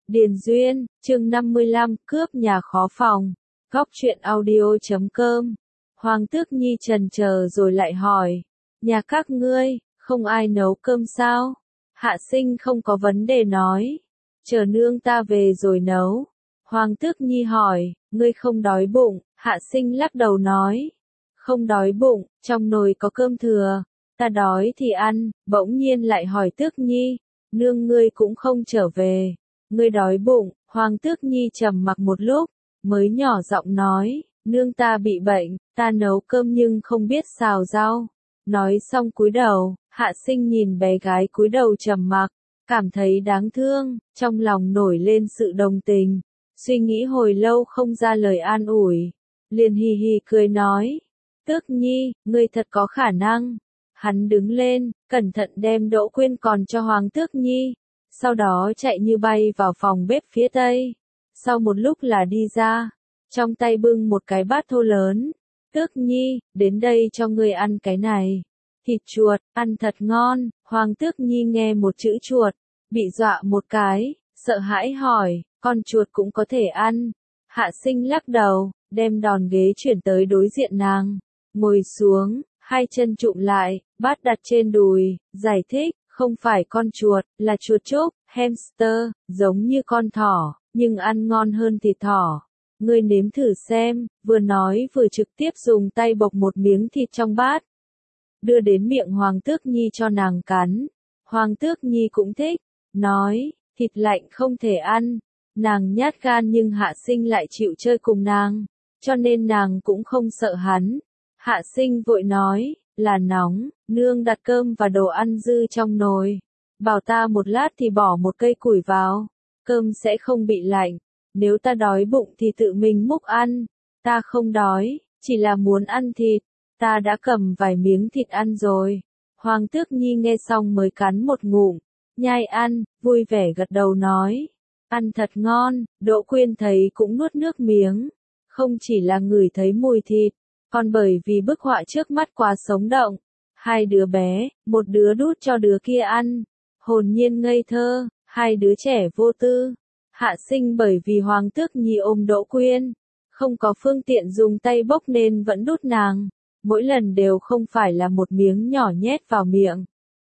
Điền Duyên, chương 55, cướp nhà khó phòng. Góc truyện audio.com. Hoàng Tước Nhi chần chờ rồi lại hỏi, nhà các ngươi, không ai nấu cơm sao? Hạ Sinh không có vấn đề nói, chờ nương ta về rồi nấu. Hoàng Tước Nhi hỏi, ngươi không đói bụng? Hạ Sinh lắc đầu nói, không đói bụng, trong nồi có cơm thừa, ta đói thì ăn. Bỗng nhiên lại hỏi Tước Nhi, nương ngươi cũng không trở về, ngươi đói bụng? Hoàng Tước Nhi trầm mặc một lúc, mới nhỏ giọng nói, nương ta bị bệnh, ta nấu cơm nhưng không biết xào rau. Nói xong cúi đầu. Hạ Sinh nhìn bé gái cúi đầu trầm mặc, cảm thấy đáng thương, trong lòng nổi lên sự đồng tình, suy nghĩ hồi lâu không ra lời an ủi, liền hì hì cười nói, Tước Nhi, ngươi thật có khả năng. Hắn đứng lên, cẩn thận đem Đỗ Quyên còn cho Hoàng Tước Nhi, sau đó chạy như bay vào phòng bếp phía tây. Sau một lúc là đi ra, trong tay bưng một cái bát thô lớn. Tước Nhi, đến đây cho ngươi ăn cái này. Thịt chuột, ăn thật ngon. Hoàng Tước Nhi nghe một chữ chuột, bị dọa một cái, sợ hãi hỏi, con chuột cũng có thể ăn? Hạ Sinh lắc đầu, đem đòn ghế chuyển tới đối diện nàng, ngồi xuống, hai chân chụm lại, bát đặt trên đùi, giải thích, không phải con chuột, là chuột trúc, hamster, giống như con thỏ, nhưng ăn ngon hơn thịt thỏ. Ngươi nếm thử xem. Vừa nói vừa trực tiếp dùng tay bộc một miếng thịt trong bát, đưa đến miệng Hoàng Tước Nhi cho nàng cắn. Hoàng Tước Nhi cũng thích, nói, thịt lạnh không thể ăn. Nàng nhát gan nhưng Hạ Sinh lại chịu chơi cùng nàng, cho nên nàng cũng không sợ hắn. Hạ Sinh vội nói, là nóng, nương đặt cơm và đồ ăn dư trong nồi, bảo ta một lát thì bỏ một cây củi vào, cơm sẽ không bị lạnh. Nếu ta đói bụng thì tự mình múc ăn, ta không đói, chỉ là muốn ăn thịt, ta đã cầm vài miếng thịt ăn rồi. Hoàng Tước Nhi nghe xong mới cắn một ngụm, nhai ăn, vui vẻ gật đầu nói, ăn thật ngon. Đỗ Quyên thấy cũng nuốt nước miếng, không chỉ là ngửi thấy mùi thịt, còn bởi vì bức họa trước mắt quá sống động. Hai đứa bé, một đứa đút cho đứa kia ăn, hồn nhiên ngây thơ, hai đứa trẻ vô tư. Hạ Sinh bởi vì Hoàng Tước Nhi ôm Đỗ Quyên, không có phương tiện dùng tay bốc nên vẫn đút nàng, mỗi lần đều không phải là một miếng nhỏ nhét vào miệng,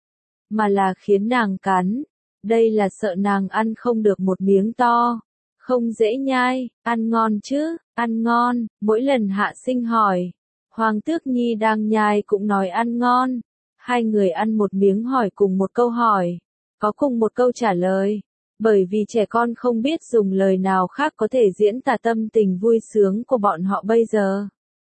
mà là khiến nàng cắn. Đây là sợ nàng ăn không được một miếng to, không dễ nhai. Ăn ngon chứ? Ăn ngon. Mỗi lần Hạ Sinh hỏi, Hoàng Tước Nhi đang nhai cũng nói ăn ngon. Hai người ăn một miếng hỏi cùng một câu hỏi, có cùng một câu trả lời. Bởi vì trẻ con không biết dùng lời nào khác có thể diễn tả tâm tình vui sướng của bọn họ bây giờ.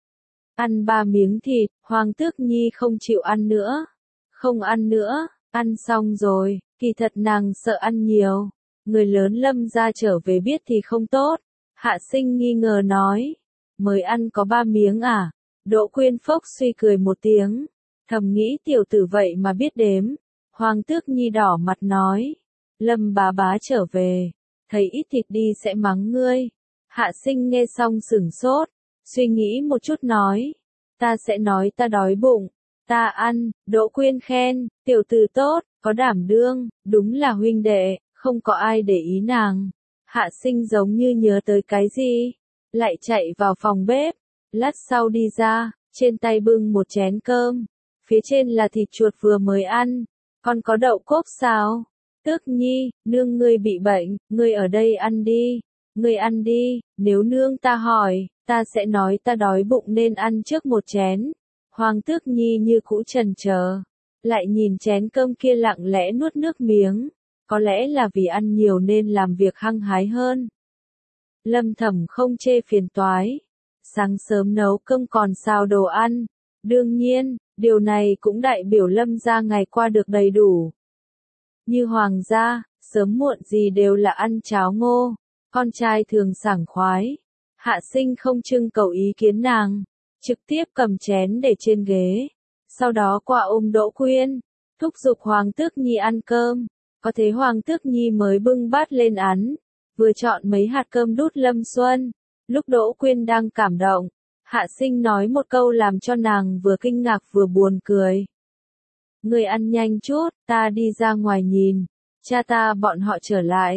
Ăn 3 miếng thịt, Hoàng Tước Nhi không chịu ăn nữa. Không ăn nữa, ăn xong rồi, kỳ thật nàng sợ ăn nhiều. Người lớn Lâm gia trở về biết thì không tốt. Hạ Sinh nghi ngờ nói, mới ăn có 3 miếng à? Đỗ Quyên phốc suy cười một tiếng, thầm nghĩ tiểu tử vậy mà biết đếm. Hoàng Tước Nhi đỏ mặt nói, Lâm bá bá trở về, thấy ít thịt đi sẽ mắng ngươi. Hạ Sinh nghe xong sửng sốt, suy nghĩ một chút nói, ta sẽ nói ta đói bụng, ta ăn. Đỗ Quyên khen, tiểu tử tốt, có đảm đương, đúng là huynh đệ, không có ai để ý nàng. Hạ Sinh giống như nhớ tới cái gì, lại chạy vào phòng bếp, lát sau đi ra, trên tay bưng một chén cơm, phía trên là thịt chuột vừa mới ăn, còn có đậu cốp xào. Tước Nhi, nương ngươi bị bệnh, ngươi ở đây ăn đi, ngươi ăn đi, nếu nương ta hỏi, ta sẽ nói ta đói bụng nên ăn trước một chén. Hoàng Tước Nhi như cũ chần chờ, lại nhìn chén cơm kia lặng lẽ nuốt nước miếng, có lẽ là vì ăn nhiều nên làm việc hăng hái hơn. Lâm Thẩm không chê phiền toái, sáng sớm nấu cơm còn xào đồ ăn, đương nhiên, điều này cũng đại biểu Lâm gia ngày qua được đầy đủ. Như Hoàng gia, sớm muộn gì đều là ăn cháo ngô, con trai thường sảng khoái. Hạ Sinh không trưng cầu ý kiến nàng, trực tiếp cầm chén để trên ghế, sau đó qua ôm Đỗ Quyên, thúc giục Hoàng Tước Nhi ăn cơm. Có thế Hoàng Tước Nhi mới bưng bát lên ăn, vừa chọn mấy hạt cơm đút Lâm Xuân. Lúc Đỗ Quyên đang cảm động, Hạ Sinh nói một câu làm cho nàng vừa kinh ngạc vừa buồn cười. Người ăn nhanh chút, ta đi ra ngoài nhìn, cha ta bọn họ trở lại,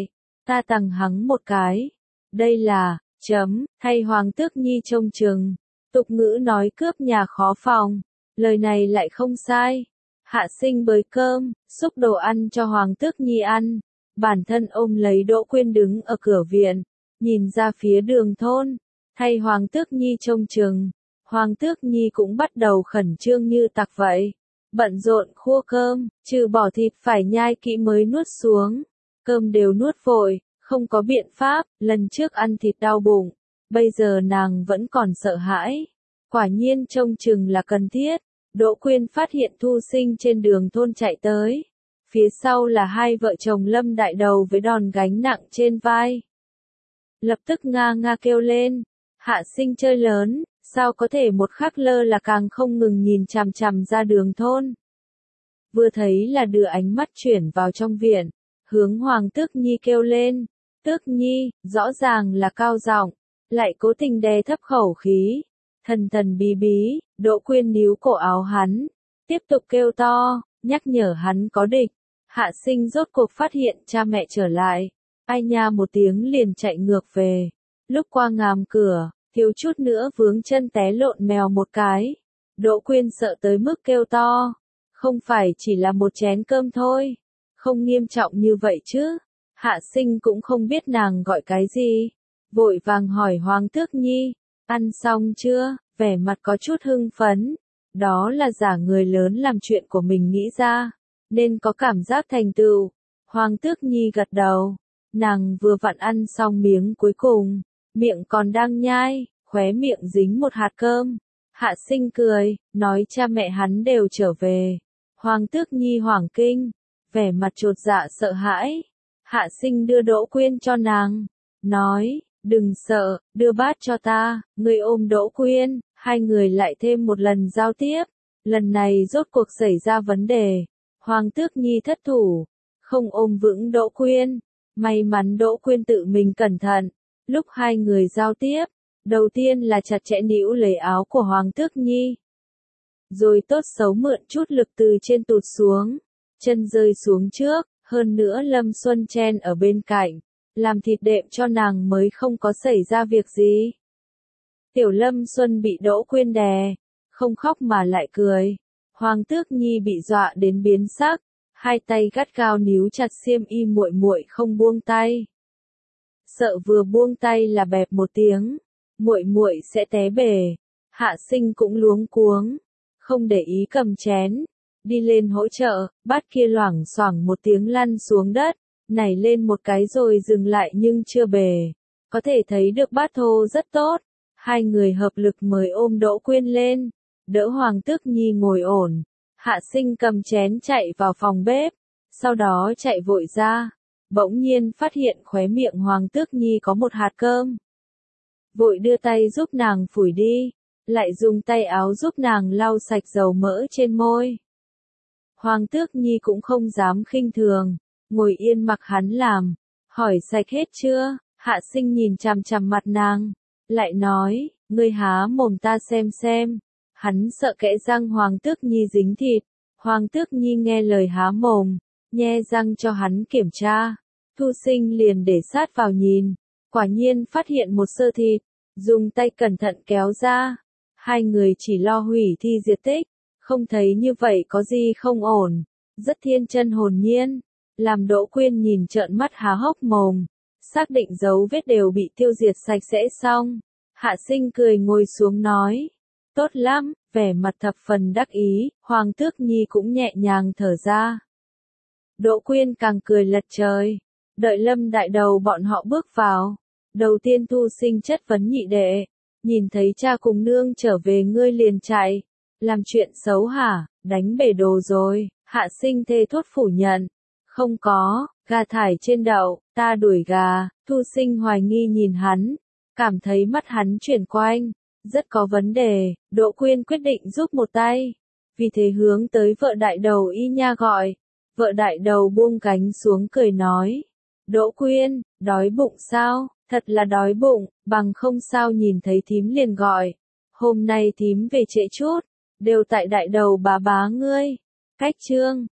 ta tằng hắng một cái. Đây là, thay Hoàng Tước Nhi trông chừng. Tục ngữ nói cướp nhà khó phòng. Lời này lại không sai. Hạ Sinh bới cơm, xúc đồ ăn cho Hoàng Tước Nhi ăn. Bản thân ôm lấy Đỗ Quyên đứng ở cửa viện, nhìn ra phía đường thôn, thay Hoàng Tước Nhi trông chừng. Hoàng Tước Nhi cũng bắt đầu khẩn trương như tặc vậy. Bận rộn khua cơm, trừ bỏ thịt phải nhai kỹ mới nuốt xuống. Cơm đều nuốt vội, không có biện pháp, lần trước ăn thịt đau bụng. Bây giờ nàng vẫn còn sợ hãi. Quả nhiên trông chừng là cần thiết. Đỗ Quyên phát hiện Thu Sinh trên đường thôn chạy tới. Phía sau là hai vợ chồng Lâm Đại Đầu với đòn gánh nặng trên vai. Lập tức nga nga kêu lên. Hạ Sinh chơi lớn, sao có thể một khắc lơ là càng không ngừng nhìn chằm chằm ra đường thôn. Vừa thấy là đưa ánh mắt chuyển vào trong viện, hướng Hoàng Tước Nhi kêu lên. Tước Nhi, rõ ràng là cao giọng, lại cố tình đè thấp khẩu khí. Thần thần bí bí, Đỗ Quyên níu cổ áo hắn, tiếp tục kêu to, nhắc nhở hắn có địch. Hạ Sinh rốt cuộc phát hiện cha mẹ trở lại, ai nha một tiếng liền chạy ngược về. Lúc qua ngàm cửa, thiếu chút nữa vướng chân té lộn mèo một cái. Đỗ Quyên sợ tới mức kêu to, không phải chỉ là một chén cơm thôi, không nghiêm trọng như vậy chứ. Hạ Sinh cũng không biết nàng gọi cái gì, vội vàng hỏi Hoàng Tước Nhi, ăn xong chưa, vẻ mặt có chút hưng phấn. Đó là giả người lớn làm chuyện của mình nghĩ ra, nên có cảm giác thành tựu. Hoàng Tước Nhi gật đầu, nàng vừa vặn ăn xong miếng cuối cùng, miệng còn đang nhai, khóe miệng dính một hạt cơm. Hạ Sinh cười, nói cha mẹ hắn đều trở về. Hoàng Tước Nhi hoảng kinh, vẻ mặt chột dạ sợ hãi. Hạ Sinh đưa Đỗ Quyên cho nàng, nói, đừng sợ, đưa bát cho ta. Người ôm Đỗ Quyên, hai người lại thêm một lần giao tiếp. Lần này rốt cuộc xảy ra vấn đề. Hoàng Tước Nhi thất thủ, không ôm vững Đỗ Quyên. May mắn Đỗ Quyên tự mình cẩn thận. Lúc hai người giao tiếp, đầu tiên là chặt chẽ níu lấy áo của Hoàng Tước Nhi. Rồi tốt xấu mượn chút lực từ trên tụt xuống, chân rơi xuống trước, hơn nữa Lâm Xuân chen ở bên cạnh, làm thịt đệm cho nàng mới không có xảy ra việc gì. Tiểu Lâm Xuân bị Đỗ Quyên đè, không khóc mà lại cười. Hoàng Tước Nhi bị dọa đến biến sắc, hai tay gắt gao níu chặt xiêm y muội muội không buông tay. Sợ vừa buông tay là bẹp một tiếng, muội muội sẽ té bể. Hạ Sinh cũng luống cuống, không để ý cầm chén, đi lên hỗ trợ. Bát kia loảng xoảng một tiếng lăn xuống đất, nảy lên một cái rồi dừng lại nhưng chưa bể. Có thể thấy được bát thô rất tốt. Hai người hợp lực mới ôm Đỗ Quyên lên, đỡ Hoàng Tước Nhi ngồi ổn. Hạ Sinh cầm chén chạy vào phòng bếp, sau đó chạy vội ra, bỗng nhiên phát hiện khóe miệng Hoàng Tước Nhi có một hạt cơm. Vội đưa tay giúp nàng phủi đi, lại dùng tay áo giúp nàng lau sạch dầu mỡ trên môi. Hoàng Tước Nhi cũng không dám khinh thường, ngồi yên mặc hắn làm, hỏi sạch hết chưa. Hạ Sinh nhìn chằm chằm mặt nàng, lại nói, ngươi há mồm ta xem. Hắn sợ kẽ răng Hoàng Tước Nhi dính thịt. Hoàng Tước Nhi nghe lời há mồm, nhe răng cho hắn kiểm tra. Thu Sinh liền để sát vào nhìn, quả nhiên phát hiện một sơ thịt, dùng tay cẩn thận kéo ra. Hai người chỉ lo hủy thi diệt tích, không thấy như vậy có gì không ổn, rất thiên chân hồn nhiên, làm Đỗ Quyên nhìn trợn mắt há hốc mồm, xác định dấu vết đều bị tiêu diệt sạch sẽ xong. Hạ Sinh cười ngồi xuống nói, tốt lắm, vẻ mặt thập phần đắc ý. Hoàng Tước Nhi cũng nhẹ nhàng thở ra. Đỗ Quyên càng cười lật trời. Đợi Lâm Đại Đầu bọn họ bước vào, đầu tiên Thu Sinh chất vấn nhị đệ, nhìn thấy cha cùng nương trở về ngươi liền chạy, làm chuyện xấu hả, đánh bể đồ rồi. Hạ Sinh thề thốt phủ nhận, không có, gà thải trên đậu, ta đuổi gà. Thu Sinh hoài nghi nhìn hắn, cảm thấy mắt hắn chuyển quanh, rất có vấn đề. Đỗ Quyên quyết định giúp một tay, vì thế hướng tới vợ Đại Đầu y nha gọi. Vợ Đại Đầu buông cánh xuống cười nói, Đỗ Quyên, đói bụng sao? Thật là đói bụng, bằng không sao nhìn thấy thím liền gọi. Hôm nay thím về trễ chút, đều tại Đại Đầu bá bá ngươi. Cách chương